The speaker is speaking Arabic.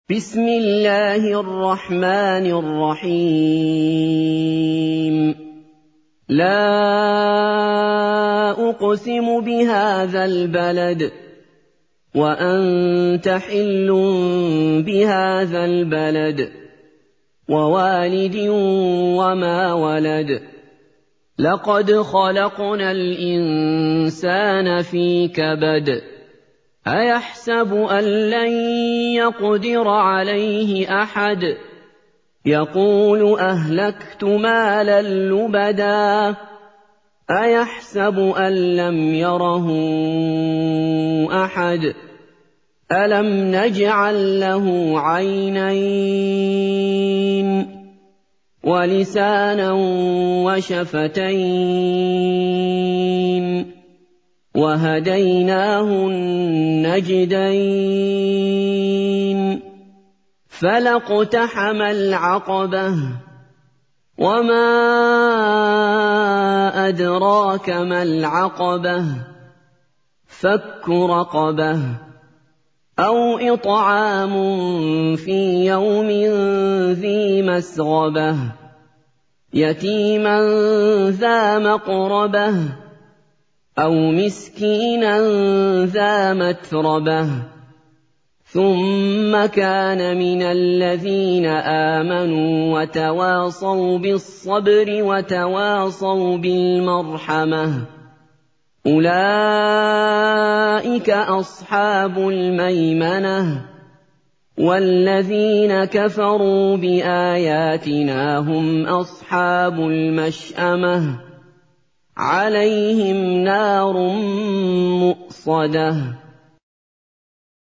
بسم الله الرحمن الرحيم لا أقسم بهذا البلد وأنت حل بهذا البلد ووالد وما ولد لقد خلقنا الإنسان في كبد أيحسب أن لن يقدر عليه أحد يقول أهلكت مالا لبدا أيحسب أن لم يره أحد ألم نجعل له عينين ولسانا وشفتين وهديناه النجدين فلاقتحم العقبة وما أدراك ما العقبة فك رقبة أو إطعام في يوم ذي مسغبة يتيما ذا مقربة أو مسكينا ذا متربة ثم كان من الذين آمنوا وتواصوا بالصبر وتواصوا بالمرحمة أولئك أصحاب الميمنة والذين كفروا بآياتنا هم أصحاب المشأمة عليهم نار مؤصدة